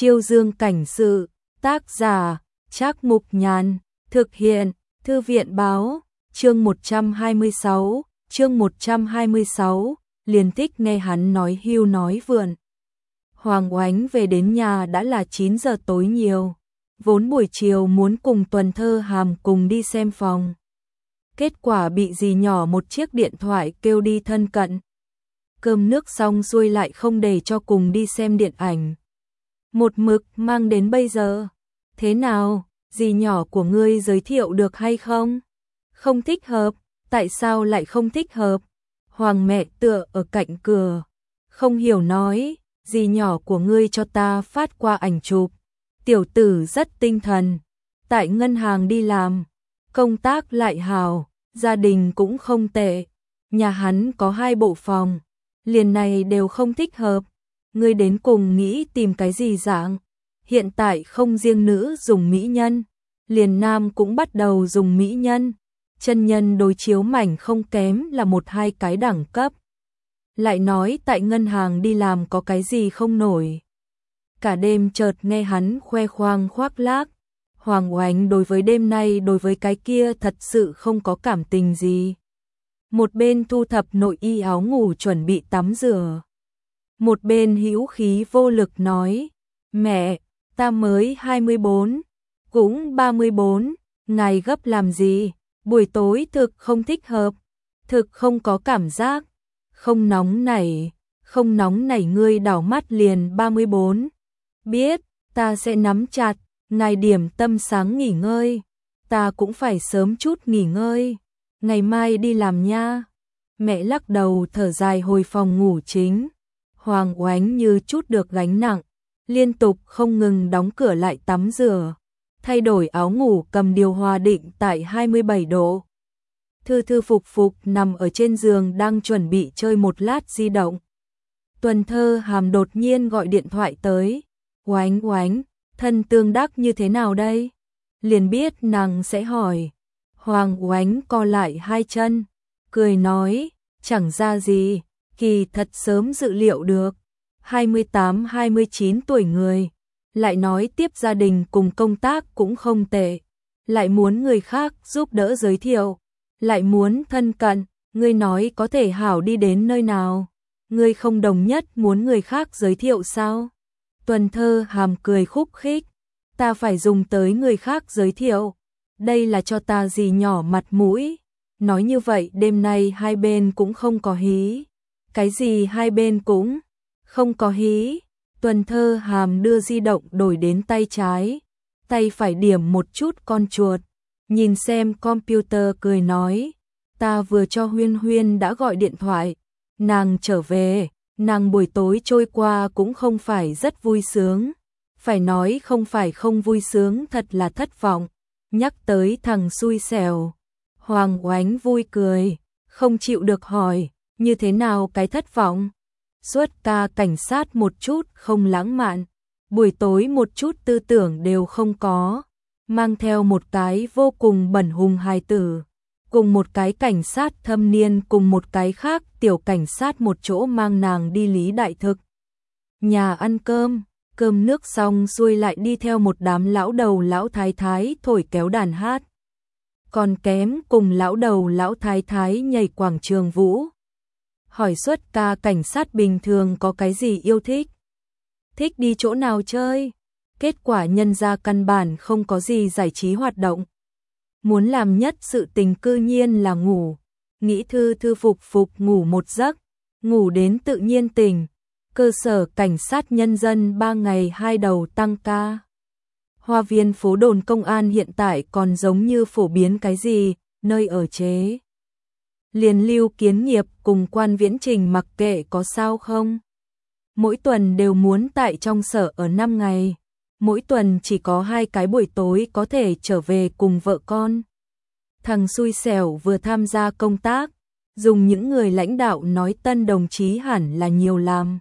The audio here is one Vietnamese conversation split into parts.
Chiêu Dương cảnh sự, tác giả, Trác Mục Nhàn, thực hiện, Thư viện báo, chương 126, liền thích nghe hắn nói hưu nói vượn. Hoàng Oánh về đến nhà đã là 9 giờ tối nhiều, vốn buổi chiều muốn cùng Tuần Thơ Hàm cùng đi xem phòng. Kết quả bị dì nhỏ một chiếc điện thoại kêu đi thân cận. Cơm nước xong xuôi lại không để cho cùng đi xem điện ảnh. Một mực mang đến bây giờ. Thế nào, dì nhỏ của ngươi giới thiệu được hay không? Không thích hợp, tại sao lại không thích hợp? Hoàng mẹ tựa ở cạnh cửa, không hiểu nói, dì nhỏ của ngươi cho ta phát qua ảnh chụp. Tiểu tử rất tinh thần, tại ngân hàng đi làm, công tác lại hào, gia đình cũng không tệ. Nhà hắn có 2 bộ phòng, liền này đều không thích hợp. Ngươi đến cùng nghĩ tìm cái gì dạng? Hiện tại không riêng nữ dùng mỹ nhân, liền nam cũng bắt đầu dùng mỹ nhân. Chân nhân đối chiếu mảnh không kém là 1-2 cái đẳng cấp. Lại nói tại ngân hàng đi làm có cái gì không nổi. Cả đêm chợt nghe hắn khoe khoang khoác lác. Hoàng Oánh đối với đêm nay đối với cái kia thật sự không có cảm tình gì. Một bên thu thập nội y áo ngủ chuẩn bị tắm rửa. Một bên hữu khí vô lực nói, mẹ, ta mới 24, cũng 34, ngài gấp làm gì, buổi tối thực không thích hợp, thực không có cảm giác, không nóng nảy ngươi đảo mắt liền 34. Biết, ta sẽ nắm chặt, ngài điểm tâm sáng nghỉ ngơi, ta cũng phải sớm chút nghỉ ngơi, ngày mai đi làm nha. Mẹ lắc đầu thở dài hồi phòng ngủ chính. Hoàng Oánh như chút được gánh nặng, liên tục không ngừng đóng cửa lại tắm rửa, thay đổi áo ngủ cầm điều hòa định tại 27 độ. Thư thư phục phục nằm ở trên giường đang chuẩn bị chơi một lát di động. Tuần Thơ Hàm đột nhiên gọi điện thoại tới. Oánh, thân tương đắc như thế nào đây? Liền biết nàng sẽ hỏi. Hoàng Oánh co lại 2 chân, cười nói, chẳng ra gì. Kỳ thật sớm dự liệu được, 28-29 tuổi người, lại nói tiếp gia đình cùng công tác cũng không tệ, lại muốn người khác giúp đỡ giới thiệu, lại muốn thân cận, ngươi nói có thể hảo đi đến nơi nào, ngươi không đồng nhất muốn người khác giới thiệu sao? Tuần Thơ Hàm cười khúc khích, ta phải dùng tới người khác giới thiệu, đây là cho ta dì nhỏ mặt mũi, nói như vậy đêm nay hai bên cũng không có hí. Cái gì hai bên cũng không có hí. Tuần Thơ Hàm đưa di động đổi đến tay trái, tay phải điểm một chút con chuột, nhìn xem computer cười nói, ta vừa cho Huyên Huyên đã gọi điện thoại, nàng trở về, nàng buổi tối trôi qua cũng không phải rất vui sướng, phải nói không phải không vui sướng thật là thất vọng, nhắc tới thằng xui xẻo. Hoàng Oánh vui cười, không chịu được hỏi, như thế nào cái thất vọng? Suốt ca cảnh sát một chút không lãng mạn, buổi tối một chút tư tưởng đều không có, mang theo một cái vô cùng bẩn hùng hài tử, cùng một cái cảnh sát thâm niên cùng một cái khác tiểu cảnh sát một chỗ mang nàng đi Lý Đại Thực. Nhà ăn cơm, cơm nước xong xuôi lại đi theo một đám lão đầu lão thái thái thổi kéo đàn hát. Còn kém cùng lão đầu lão thái thái nhảy quảng trường vũ. Hỏi xuất ca cảnh sát bình thường có cái gì yêu thích? Thích đi chỗ nào chơi? Kết quả nhân ra căn bản không có gì giải trí hoạt động. Muốn làm nhất sự tình cư nhiên là ngủ. Nghĩ thư thư phục phục ngủ một giấc, ngủ đến tự nhiên tỉnh. Cơ sở cảnh sát nhân dân 3 ngày 2 đầu tăng ca. Hoa viên phố đồn công an hiện tại còn giống như phổ biến cái gì, nơi ở chế. Liền Lưu Kiến Nghiệp cùng Quan Viễn Trình mặc kệ có sao không. Mỗi tuần đều muốn tại trong sở ở 5 ngày. Mỗi tuần chỉ có 2 cái buổi tối có thể trở về cùng vợ con. Thằng xui xẻo vừa tham gia công tác, dùng những người lãnh đạo nói tân đồng chí hẳn là nhiều làm.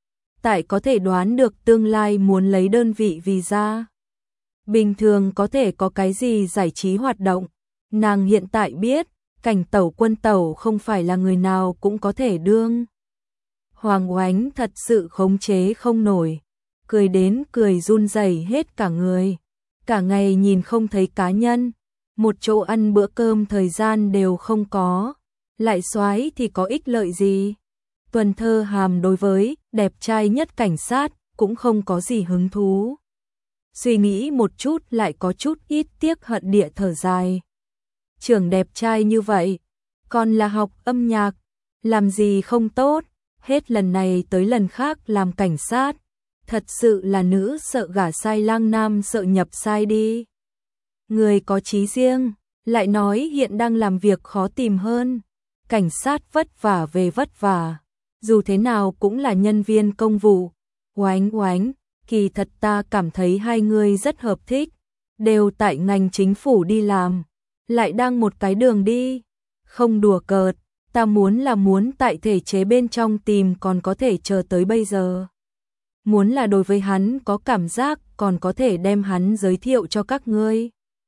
Tại có thể đoán được tương lai muốn lấy đơn vị visa. Bình thường có thể có cái gì giải trí hoạt động, nàng hiện tại biết, cảnh tẩu quân tẩu không phải là người nào cũng có thể đương. Hoàng Oánh thật sự khống chế không nổi, cười đến cười run rẩy hết cả người. Cả ngày nhìn không thấy cá nhân, một chỗ ăn bữa cơm thời gian đều không có, lại soái thì có ích lợi gì. Tuần Thơ Hàm đối với đẹp trai nhất cảnh sát cũng không có gì hứng thú. Suy nghĩ một chút lại có chút ít tiếc hận địa thở dài. Trưởng đẹp trai như vậy, còn là học âm nhạc, làm gì không tốt, hết lần này tới lần khác làm cảnh sát. Thật sự là nữ sợ gả sai lang nam sợ nhập sai đi. Người có chí riêng, lại nói hiện đang làm việc khó tìm hơn. Cảnh sát vất vả về vất vả, dù thế nào cũng là nhân viên công vụ. Oánh oánh, kỳ thật ta cảm thấy hai người rất hợp thích, đều tại ngành chính phủ đi làm, lại đang một cái đường đi. Không đùa cợt, ta muốn tại thể chế bên trong tìm còn có thể chờ tới bây giờ. Muốn là đối với hắn có cảm giác còn có thể đem hắn giới thiệu cho các ngươi.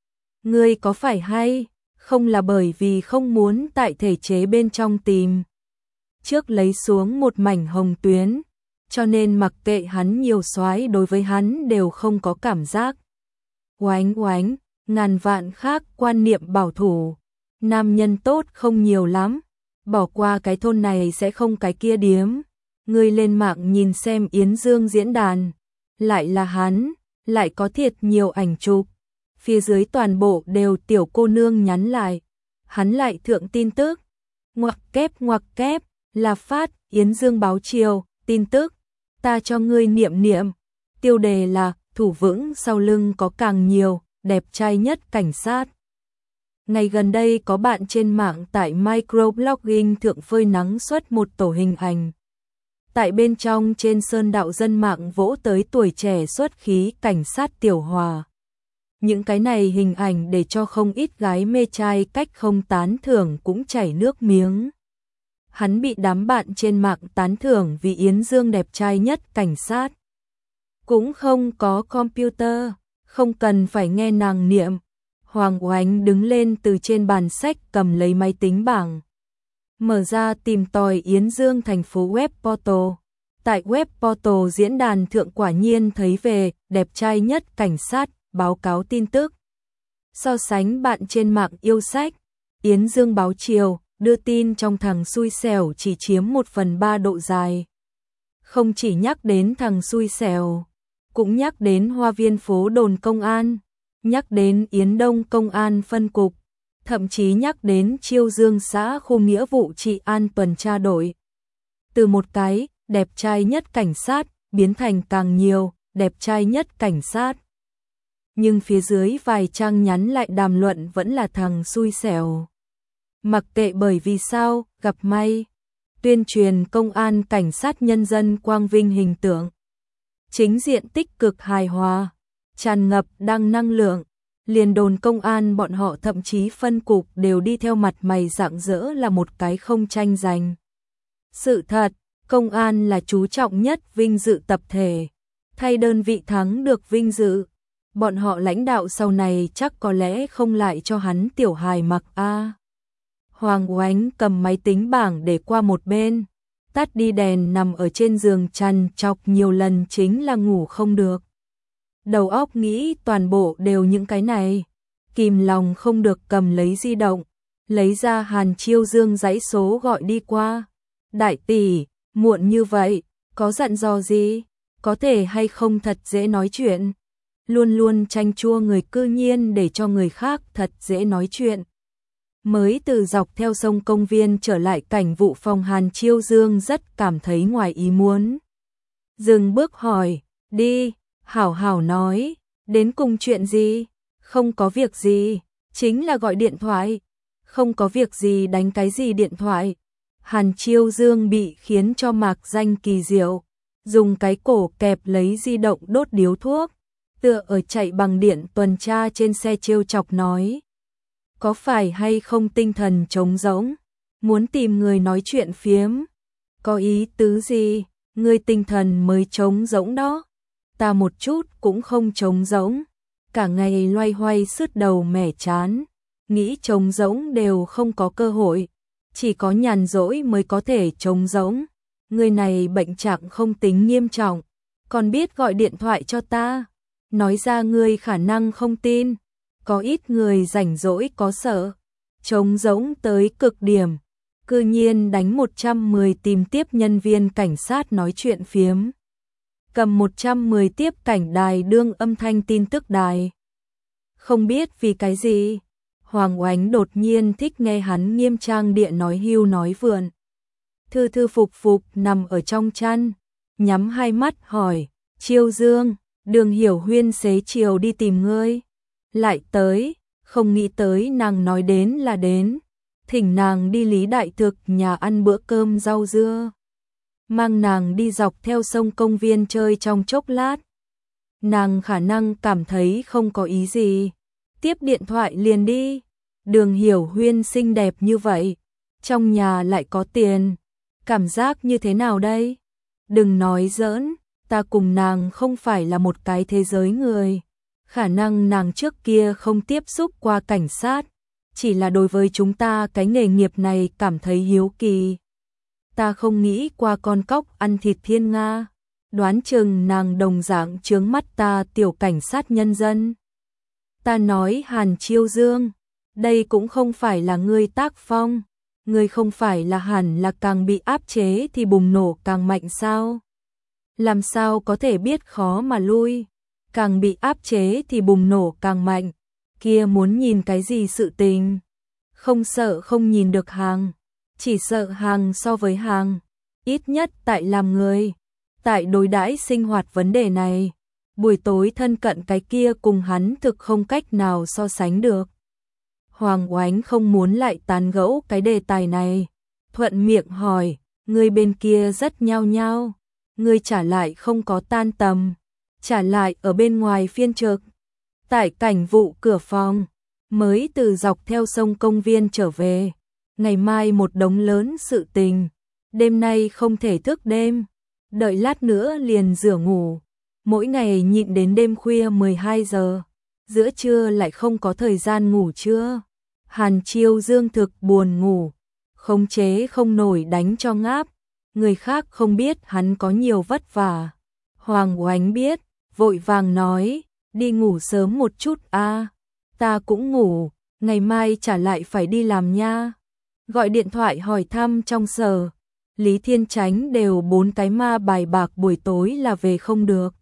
Ngươi có phải hay, không là bởi vì không muốn tại thể chế bên trong tìm. Trước lấy xuống một mảnh hồng tuyến, cho nên mặc kệ hắn nhiều soái đối với hắn đều không có cảm giác. Oánh oánh, ngàn vạn khác quan niệm bảo thủ. Nam nhân tốt không nhiều lắm, bỏ qua cái thôn này sẽ không cái kia điếm. Ngươi lên mạng nhìn xem Yến Dương diễn đàn, lại là hắn, lại có thiệt nhiều ảnh chụp. Phía dưới toàn bộ đều tiểu cô nương nhắn lại. Hắn lại thượng tin tức. Ngoặc kép, là phát, Yến Dương báo chiều, tin tức. Ta cho ngươi niệm niệm. Tiêu đề là, thủ vững sau lưng có càng nhiều, đẹp trai nhất cảnh sát. Ngày gần đây có bạn trên mạng tại microblogging thượng phơi nắng xuất một tổ hình ảnh. Tại bên trong trên sơn đạo dân mạng vỗ tới tuổi trẻ xuất khí cảnh sát Tiểu Hòa. Những cái này hình ảnh để cho không ít gái mê trai cách không tán thưởng cũng chảy nước miếng. Hắn bị đám bạn trên mạng tán thưởng vì Yến Dương đẹp trai nhất cảnh sát. Cũng không có computer, không cần phải nghe nàng niệm. Hoàng Oánh đứng lên từ trên bàn sách cầm lấy máy tính bảng. Mở ra tìm tòi Yến Dương thành phố web portal. Tại web portal diễn đàn thượng quả nhiên thấy về đẹp trai nhất cảnh sát, báo cáo tin tức. So sánh bạn trên mạng yêu sách, Yến Dương báo chiều, đưa tin trong thằng xui xẻo chỉ chiếm 1/3 độ dài. Không chỉ nhắc đến thằng xui xẻo, cũng nhắc đến Hoa Viên phố đồn công an, nhắc đến Yến Đông công an phân cục, thậm chí nhắc đến Chiêu Dương xã khu nghĩa vụ trị an tuần tra đội. Từ một cái đẹp trai nhất cảnh sát biến thành càng nhiều đẹp trai nhất cảnh sát. Nhưng phía dưới vài trang nhắn lại đàm luận vẫn là thằng xui xẻo. Mặc kệ bởi vì sao, gặp may. Tuyên truyền công an cảnh sát nhân dân quang vinh hình tượng. Chính diện tích cực hài hòa, tràn ngập đăng năng lượng. Liền đồn công an bọn họ thậm chí phân cục đều đi theo mặt mày rạng rỡ là một cái không tranh giành. Sự thật, công an là chú trọng nhất vinh dự tập thể. Thay đơn vị thắng được vinh dự. Bọn họ lãnh đạo sau này chắc có lẽ không lại cho hắn tiểu hài mặc a. Hoàng Oánh cầm máy tính bảng để qua một bên, tắt đi đèn nằm ở trên giường trằn trọc nhiều lần chính là ngủ không được. Đầu óc nghĩ toàn bộ đều những cái này, kìm lòng không được cầm lấy di động, lấy ra Hàn Chiêu Dương dãy số gọi đi qua. Đại tỷ, muộn như vậy, có dặn dò gì, có thể hay không thật dễ nói chuyện. Luôn luôn chanh chua người cư nhiên để cho người khác thật dễ nói chuyện. Mới từ dọc theo sông công viên trở lại cảnh vụ phòng Hàn Chiêu Dương rất cảm thấy ngoài ý muốn. Dừng bước hỏi, đi, hảo hảo nói, đến cùng chuyện gì? Không có việc gì, chính là gọi điện thoại. Không có việc gì đánh cái gì điện thoại. Hàn Chiêu Dương bị khiến cho mạc danh kỳ diệu, dùng cái cổ kẹp lấy di động đốt điếu thuốc, tựa ở chạy bằng điện tuần tra trên xe trêu chọc nói. Có phải hay không tinh thần trống rỗng, muốn tìm người nói chuyện phiếm? Có ý tứ gì, người tinh thần mới trống rỗng đó. Ta một chút cũng không trống rỗng, cả ngày loay hoay sứt đầu mẻ chán, nghĩ trống rỗng đều không có cơ hội, chỉ có nhàn rỗi mới có thể trống rỗng. Người này bệnh trạng không tính nghiêm trọng, còn biết gọi điện thoại cho ta. Nói ra ngươi khả năng không tin, có ít người rảnh rỗi có sợ, trống rỗng tới cực điểm, cư nhiên đánh 110 tìm tiếp nhân viên cảnh sát nói chuyện phiếm. Cầm 110 tiếp cảnh đài đương âm thanh tin tức đài. Không biết vì cái gì, Hoàng Oánh đột nhiên thích nghe hắn nghiêm trang địa nói hưu nói vượn. Thư thư phục phục nằm ở trong chăn, nhắm hai mắt hỏi, Chiêu Dương, Đường Hiểu Huyên xế chiều đi tìm ngươi. Lại tới, không nghĩ tới nàng nói đến là đến, thỉnh nàng đi Lý Đại Thực nhà ăn bữa cơm rau dưa. Mang nàng đi dọc theo sông công viên chơi trong chốc lát. Nàng khả năng cảm thấy không có ý gì, tiếp điện thoại liền đi. Đường Hiểu Huyên xinh đẹp như vậy, trong nhà lại có tiền, cảm giác như thế nào đây? Đừng nói giỡn, ta cùng nàng không phải là một cái thế giới người. Khả năng nàng trước kia không tiếp xúc qua cảnh sát, chỉ là đối với chúng ta cái nghề nghiệp này cảm thấy hiếu kỳ. Ta không nghĩ qua con cóc ăn thịt thiên nga, đoán chừng nàng đồng dạng chướng mắt ta tiểu cảnh sát nhân dân. Ta nói Hàn Chiêu Dương, đây cũng không phải là ngươi tác phong, ngươi không phải là hẳn là càng bị áp chế thì bùng nổ càng mạnh sao? Làm sao có thể biết khó mà lui, càng bị áp chế thì bùng nổ càng mạnh, kia muốn nhìn cái gì sự tình? Không sợ không nhìn được hàng, chỉ sợ hàng so với hàng, ít nhất tại làm người, tại đối đãi sinh hoạt vấn đề này, buổi tối thân cận cái kia cùng hắn thực không cách nào so sánh được. Hoàng Oánh không muốn lại tán gẫu cái đề tài này, thuận miệng hỏi, người bên kia rất nhao nhao, người trả lại không có tan tầm, trả lại ở bên ngoài phiên trực. Tại cảnh vụ cửa phòng, mới từ dọc theo sông công viên trở về, ngày mai một đống lớn sự tình, đêm nay không thể thức đêm, đợi lát nữa liền rửa ngủ, mỗi ngày nhịn đến đêm khuya 12 giờ, giữa trưa lại không có thời gian ngủ trưa. Hàn Chiêu Dương thực buồn ngủ, khống chế không nổi đánh cho ngáp, người khác không biết hắn có nhiều vất vả. Hoàng Oánh biết, vội vàng nói, đi ngủ sớm một chút a, ta cũng ngủ, ngày mai trả lại phải đi làm nha. Gọi điện thoại hỏi thăm trong sở, Lý Thiên Chánh đều 4 cái ma bài bạc buổi tối là về không được.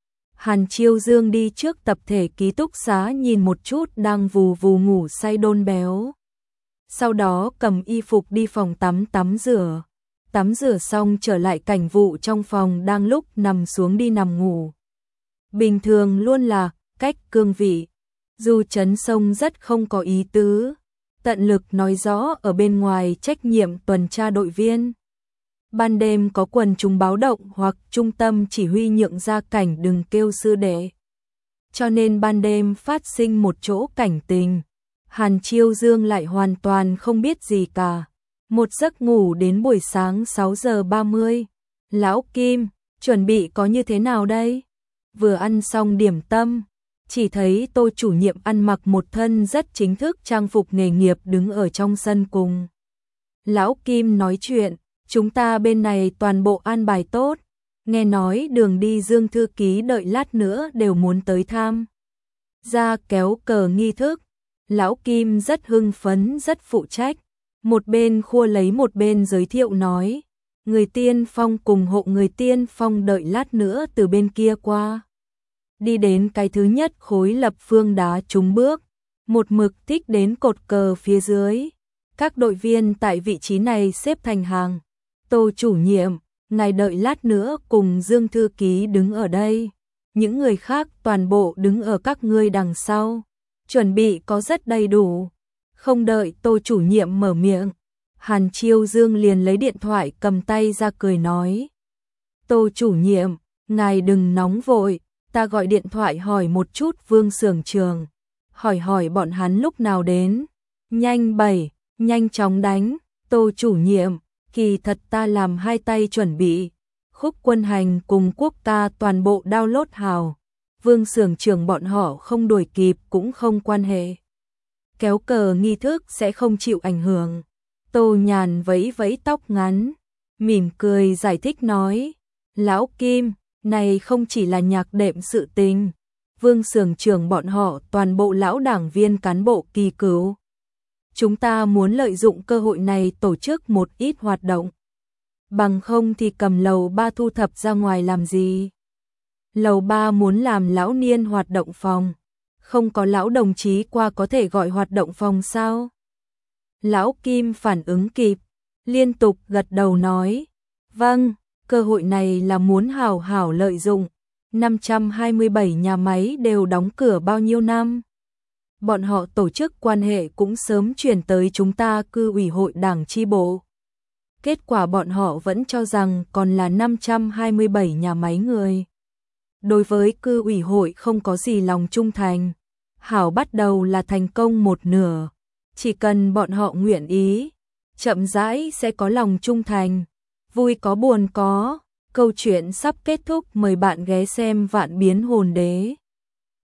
Hàn Chiêu Dương đi trước tập thể ký túc xá nhìn một chút đang vù vù ngủ say Đôn Béo. Sau đó cầm y phục đi phòng tắm rửa. Tắm rửa xong trở lại cảnh vụ trong phòng đang lúc nằm xuống đi nằm ngủ. Bình thường luôn là cách cương vị. Dù Trấn Sông rất không có ý tứ, tận lực nói rõ ở bên ngoài trách nhiệm tuần tra đội viên. Ban đêm có quần chúng báo động hoặc trung tâm chỉ huy nhượng ra cảnh đừng kêu sư đệ. Cho nên ban đêm phát sinh một chỗ cảnh tình. Hàn Chiêu Dương lại hoàn toàn không biết gì cả. Một giấc ngủ đến buổi sáng 6 giờ 30. Lão Kim, chuẩn bị có như thế nào đây? Vừa ăn xong điểm tâm, chỉ thấy Tô chủ nhiệm ăn mặc một thân rất chính thức trang phục nghề nghiệp đứng ở trong sân cùng Lão Kim nói chuyện. Chúng ta bên này toàn bộ an bài tốt, nghe nói đường đi Dương thư ký đợi lát nữa đều muốn tới tham gia kéo cờ nghi thức. Lão Kim rất hưng phấn rất phụ trách, một bên khua lấy một bên giới thiệu nói, người tiên phong cùng hộ người tiên phong đợi lát nữa từ bên kia qua. Đi đến cái thứ nhất khối lập phương đá trúng bước, một mực thích đến cột cờ phía dưới. Các đội viên tại vị trí này xếp thành hàng. Tô chủ nhiệm, ngài đợi lát nữa cùng Dương thư ký đứng ở đây. Những người khác toàn bộ đứng ở các ngươi đằng sau. Chuẩn bị có rất đầy đủ. Không đợi Tô chủ nhiệm mở miệng, Hàn Chiêu Dương liền lấy điện thoại cầm tay ra cười nói. Tô chủ nhiệm, ngài đừng nóng vội, ta gọi điện thoại hỏi một chút Vương xưởng trường. Hỏi bọn hắn lúc nào đến. Nhanh nhanh chóng đánh, Tô chủ nhiệm. Kỳ thật ta làm hai tay chuẩn bị, Khúc Quân Hành cùng Quốc ta toàn bộ download hào, Vương xưởng trưởng bọn họ không đuổi kịp cũng không quan hệ. Kéo cờ nghi thức sẽ không chịu ảnh hưởng. Tô Nhàn vẫy vẫy tóc ngắn, mỉm cười giải thích nói, Lão Kim, Này không chỉ là nhạc đệm sự tình, Vương xưởng trưởng bọn họ toàn bộ lão đảng viên cán bộ kỳ cựu. Chúng ta muốn lợi dụng cơ hội này tổ chức một ít hoạt động. Bằng không thì cầm lầu 3 thu thập ra ngoài làm gì? Lầu 3 muốn làm lão niên hoạt động phòng. Không có lão đồng chí qua có thể gọi hoạt động phòng sao? Lão Kim phản ứng kịp, liên tục gật đầu nói. Vâng, cơ hội này là muốn hảo hảo lợi dụng. 527 nhà máy đều đóng cửa bao nhiêu năm? Bọn họ tổ chức quan hệ cũng sớm chuyển tới chúng ta cư ủy hội đảng chi bộ. Kết quả bọn họ vẫn cho rằng còn là 527 nhà máy người. Đối với cư ủy hội không có gì lòng trung thành. Hảo bắt đầu là thành công một nửa. Chỉ cần bọn họ nguyện ý, chậm rãi sẽ có lòng trung thành. Vui có buồn có. Câu chuyện sắp kết thúc, mời bạn ghé xem Vạn Biến Hồn Đế.